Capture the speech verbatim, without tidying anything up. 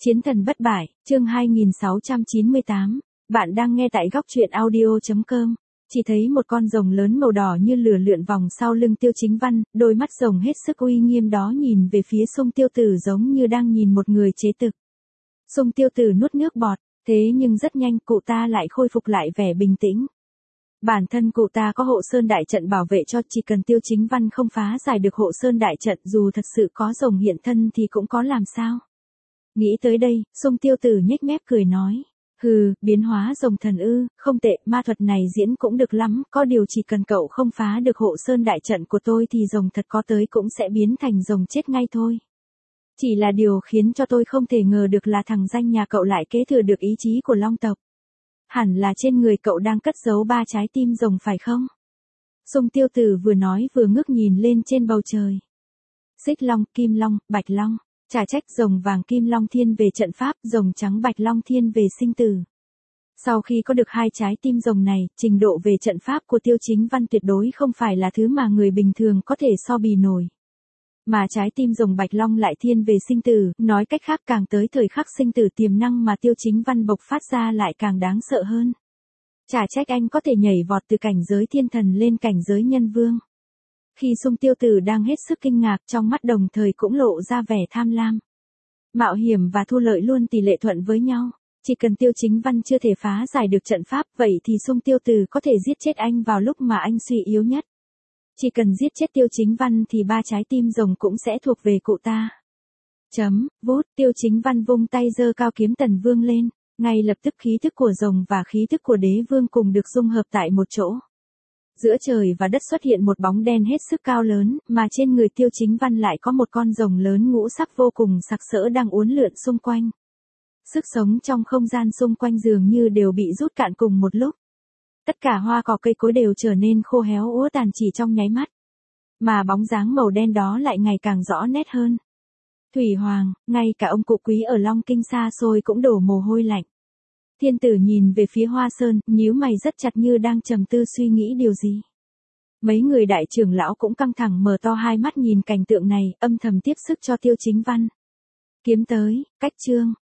Chiến thần bất bại, chương hai nghìn sáu trăm chín mươi tám. Bạn đang nghe tại góc truyện audio chấm com. Chỉ thấy một con rồng lớn màu đỏ như lửa lượn vòng sau lưng Tiêu Chính Văn, đôi mắt rồng hết sức uy nghiêm đó nhìn về phía Sung Tiêu Tử giống như đang nhìn một người chế thực. Sung Tiêu Tử nuốt nước bọt, thế nhưng rất nhanh cụ ta lại khôi phục lại vẻ bình tĩnh. Bản thân cụ ta có hộ sơn đại trận bảo vệ cho, chỉ cần Tiêu Chính Văn không phá giải được hộ sơn đại trận, dù thật sự có rồng hiện thân thì cũng có làm sao. Nghĩ tới đây, Sung Tiêu Tử nhếch mép cười nói, hừ, biến hóa rồng thần ư, không tệ, ma thuật này diễn cũng được lắm, có điều chỉ cần cậu không phá được hộ sơn đại trận của tôi thì rồng thật có tới cũng sẽ biến thành rồng chết ngay thôi. Chỉ là điều khiến cho tôi không thể ngờ được là thằng danh nhà cậu lại kế thừa được ý chí của Long tộc. Hẳn là trên người cậu đang cất giấu ba trái tim rồng phải không? Sung Tiêu Tử vừa nói vừa ngước nhìn lên trên bầu trời. Xích long, kim long, bạch long. Chả trách rồng vàng kim long thiên về trận pháp, rồng trắng bạch long thiên về sinh tử. Sau khi có được hai trái tim rồng này, trình độ về trận pháp của Tiêu Chính Văn tuyệt đối không phải là thứ mà người bình thường có thể so bì nổi. Mà trái tim rồng bạch long lại thiên về sinh tử, nói cách khác càng tới thời khắc sinh tử tiềm năng mà Tiêu Chính Văn bộc phát ra lại càng đáng sợ hơn. Chả trách anh có thể nhảy vọt từ cảnh giới thiên thần lên cảnh giới nhân vương. Khi Sung Tiêu Tử đang hết sức kinh ngạc, trong mắt đồng thời cũng lộ ra vẻ tham lam. Mạo hiểm và thu lợi luôn tỷ lệ thuận với nhau. Chỉ cần Tiêu Chính Văn chưa thể phá giải được trận pháp, vậy thì Sung Tiêu Tử có thể giết chết anh vào lúc mà anh suy yếu nhất. Chỉ cần giết chết Tiêu Chính Văn thì ba trái tim rồng cũng sẽ thuộc về cụ ta. Chấm, vút, Tiêu Chính Văn vung tay giơ cao kiếm Tần Vương lên. Ngay lập tức khí thức của rồng và khí thức của đế vương cùng được dung hợp tại một chỗ. Giữa trời và đất xuất hiện một bóng đen hết sức cao lớn, mà trên người Tiêu Chính Văn lại có một con rồng lớn ngũ sắc vô cùng sặc sỡ đang uốn lượn xung quanh. Sức sống trong không gian xung quanh dường như đều bị rút cạn cùng một lúc. Tất cả hoa cỏ cây cối đều trở nên khô héo úa tàn chỉ trong nháy mắt. Mà bóng dáng màu đen đó lại ngày càng rõ nét hơn. Thủy Hoàng, ngay cả ông cụ quý ở Long Kinh xa xôi cũng đổ mồ hôi lạnh. Thiên tử nhìn về phía Hoa Sơn, nhíu mày rất chặt như đang trầm tư suy nghĩ điều gì. Mấy người đại trưởng lão cũng căng thẳng mở to hai mắt nhìn cảnh tượng này, âm thầm tiếp sức cho Tiêu Chính Văn. Kiếm tới, cách chương,